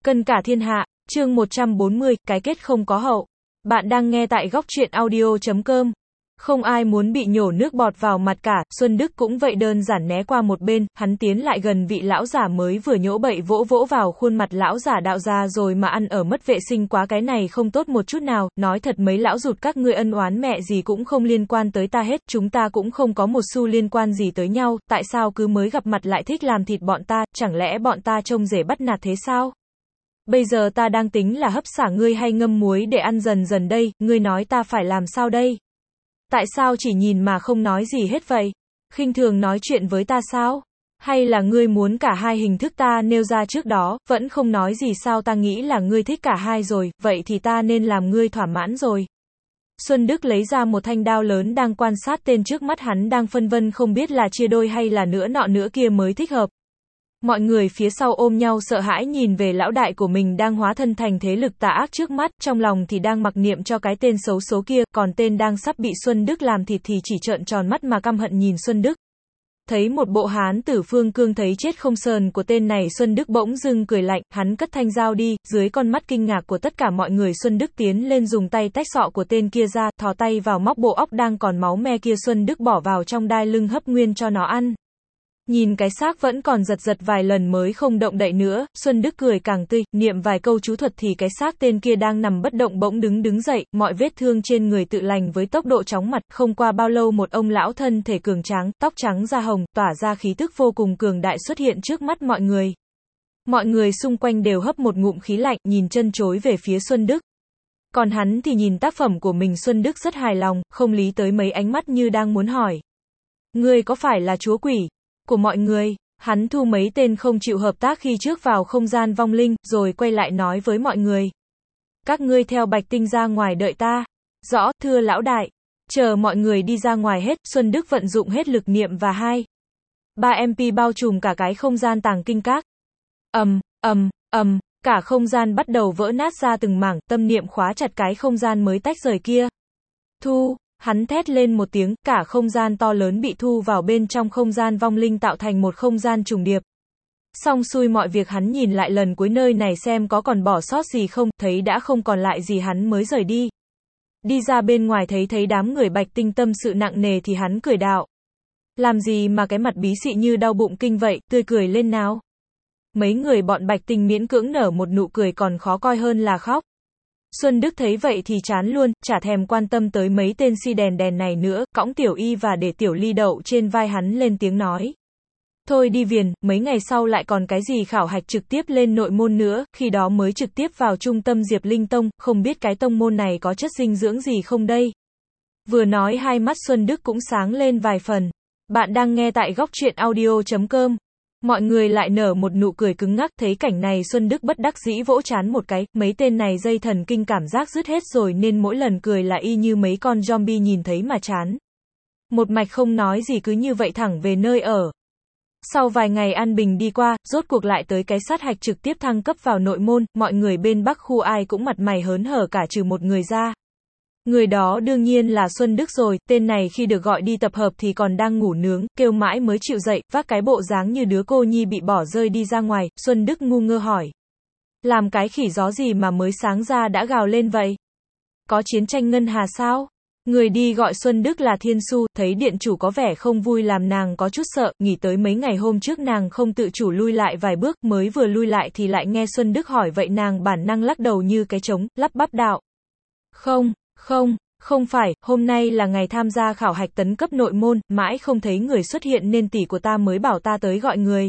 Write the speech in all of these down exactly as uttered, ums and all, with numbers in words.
Cân cả thiên hạ, chương một trăm bốn mươi, cái kết không có hậu. Bạn đang nghe tại góc truyện audio chấm com. Không ai muốn bị nhổ nước bọt vào mặt cả, Xuân Đức cũng vậy đơn giản né qua một bên, hắn tiến lại gần vị lão giả mới vừa nhỗ bậy vỗ vỗ vào khuôn mặt lão giả đạo ra rồi mà ăn ở mất vệ sinh quá, cái này không tốt một chút nào, nói thật mấy lão rụt các ngươi ân oán mẹ gì cũng không liên quan tới ta hết, chúng ta cũng không có một xu liên quan gì tới nhau, tại sao cứ mới gặp mặt lại thích làm thịt bọn ta, chẳng lẽ bọn ta trông rể bắt nạt thế sao? Bây giờ ta đang tính là hấp xả ngươi hay ngâm muối để ăn dần dần đây, ngươi nói ta phải làm sao đây? Tại sao chỉ nhìn mà không nói gì hết vậy? Khinh thường nói chuyện với ta sao? Hay là ngươi muốn cả hai hình thức ta nêu ra trước đó, vẫn không nói gì sao? Ta nghĩ là ngươi thích cả hai rồi, vậy thì ta nên làm ngươi thỏa mãn rồi. Xuân Đức lấy ra một thanh đao lớn đang quan sát tên trước mắt, hắn đang phân vân không biết là chia đôi hay là nữa nọ nữa kia mới thích hợp. Mọi người phía sau ôm nhau sợ hãi nhìn về lão đại của mình đang hóa thân thành thế lực tà ác trước mắt, trong lòng thì đang mặc niệm cho cái tên xấu số kia, còn tên đang sắp bị Xuân Đức làm thịt thì chỉ trợn tròn mắt mà căm hận nhìn Xuân Đức. Thấy một bộ hán tử phương cương thấy chết không sờn của tên này, Xuân Đức bỗng dưng cười lạnh, hắn cất thanh dao đi, dưới con mắt kinh ngạc của tất cả mọi người Xuân Đức tiến lên dùng tay tách sọ của tên kia ra, thò tay vào móc bộ óc đang còn máu me kia Xuân Đức bỏ vào trong đai lưng hấp nguyên cho nó ăn. Nhìn cái xác vẫn còn giật giật vài lần mới không động đậy nữa, Xuân Đức cười càng tươi, niệm vài câu chú thuật thì cái xác tên kia đang nằm bất động bỗng đứng đứng dậy, mọi vết thương trên người tự lành với tốc độ chóng mặt, không qua bao lâu một ông lão thân thể cường tráng, tóc trắng da hồng, tỏa ra khí tức vô cùng cường đại xuất hiện trước mắt mọi người. Mọi người xung quanh đều hấp một ngụm khí lạnh, nhìn chân chối về phía Xuân Đức. Còn hắn thì nhìn tác phẩm của mình, Xuân Đức rất hài lòng, không lý tới mấy ánh mắt như đang muốn hỏi. Ngươi có phải là chúa quỷ của mọi người? Hắn thu mấy tên không chịu hợp tác khi trước vào không gian vong linh, rồi quay lại nói với mọi người. Các ngươi theo Bạch Tinh ra ngoài đợi ta. Rõ, thưa lão đại. Chờ mọi người đi ra ngoài hết, Xuân Đức vận dụng hết lực niệm và hai. ba em pê bao trùm cả cái không gian tàng kinh các. ầm, ầm, ầm, cả không gian bắt đầu vỡ nát ra từng mảng, tâm niệm khóa chặt cái không gian mới tách rời kia. Thu. Hắn thét lên một tiếng, cả không gian to lớn bị thu vào bên trong không gian vong linh tạo thành một không gian trùng điệp. Xong xuôi mọi việc hắn nhìn lại lần cuối nơi này xem có còn bỏ sót gì không, thấy đã không còn lại gì hắn mới rời đi. Đi ra bên ngoài thấy thấy đám người Bạch Tinh tâm sự nặng nề thì hắn cười đạo. Làm gì mà cái mặt bí xị như đau bụng kinh vậy, tươi cười lên nào. Mấy người bọn Bạch Tinh miễn cưỡng nở một nụ cười còn khó coi hơn là khóc. Xuân Đức thấy vậy thì chán luôn, chả thèm quan tâm tới mấy tên si đèn đèn này nữa, cõng Tiểu Y và để Tiểu Ly đậu trên vai hắn lên tiếng nói. Thôi đi viền, mấy ngày sau lại còn cái gì khảo hạch trực tiếp lên nội môn nữa, khi đó mới trực tiếp vào trung tâm Diệp Linh Tông, không biết cái tông môn này có chất dinh dưỡng gì không đây. Vừa nói hai mắt Xuân Đức cũng sáng lên vài phần. Bạn đang nghe tại góc truyện audio chấm com. Mọi người lại nở một nụ cười cứng ngắc, thấy cảnh này Xuân Đức bất đắc dĩ vỗ trán một cái, mấy tên này dây thần kinh cảm giác dứt hết rồi nên mỗi lần cười là y như mấy con zombie nhìn thấy mà chán. Một mạch không nói gì cứ như vậy thẳng về nơi ở. Sau vài ngày an bình đi qua, rốt cuộc lại tới cái sát hạch trực tiếp thăng cấp vào nội môn, mọi người bên Bắc khu ai cũng mặt mày hớn hở cả trừ một người ra. Người đó đương nhiên là Xuân Đức rồi, tên này khi được gọi đi tập hợp thì còn đang ngủ nướng, kêu mãi mới chịu dậy, vác cái bộ dáng như đứa cô nhi bị bỏ rơi đi ra ngoài, Xuân Đức ngu ngơ hỏi. Làm cái khỉ gió gì mà mới sáng ra đã gào lên vậy? Có chiến tranh ngân hà sao? Người đi gọi Xuân Đức là Thiên Su, thấy điện chủ có vẻ không vui làm nàng có chút sợ, nghĩ tới mấy ngày hôm trước nàng không tự chủ lui lại vài bước, mới vừa lui lại thì lại nghe Xuân Đức hỏi vậy nàng bản năng lắc đầu như cái trống, lắp bắp đạo. Không. Không, không phải, hôm nay là ngày tham gia khảo hạch tấn cấp nội môn, mãi không thấy người xuất hiện nên tỷ của ta mới bảo ta tới gọi người.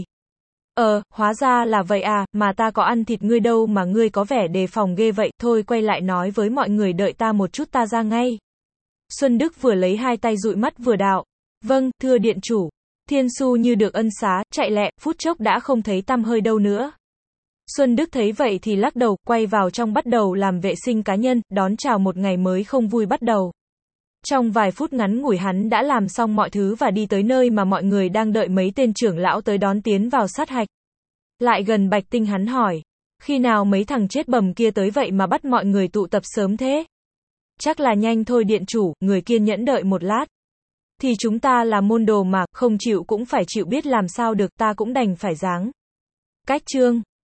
Ờ, hóa ra là vậy à, mà ta có ăn thịt ngươi đâu mà ngươi có vẻ đề phòng ghê vậy, thôi quay lại nói với mọi người đợi ta một chút ta ra ngay. Xuân Đức vừa lấy hai tay dụi mắt vừa đạo. Vâng, thưa điện chủ. Thiên Su như được ân xá, chạy lẹ, phút chốc đã không thấy tăm hơi đâu nữa. Xuân Đức thấy vậy thì lắc đầu, quay vào trong bắt đầu làm vệ sinh cá nhân, đón chào một ngày mới không vui bắt đầu. Trong vài phút ngắn ngủi hắn đã làm xong mọi thứ và đi tới nơi mà mọi người đang đợi mấy tên trưởng lão tới đón tiến vào sát hạch. Lại gần Bạch Tinh hắn hỏi, khi nào mấy thằng chết bầm kia tới vậy mà bắt mọi người tụ tập sớm thế? Chắc là nhanh thôi điện chủ, người kiên nhẫn đợi một lát. Thì chúng ta là môn đồ mà, không chịu cũng phải chịu biết làm sao được, ta cũng đành phải giáng. Cách chương.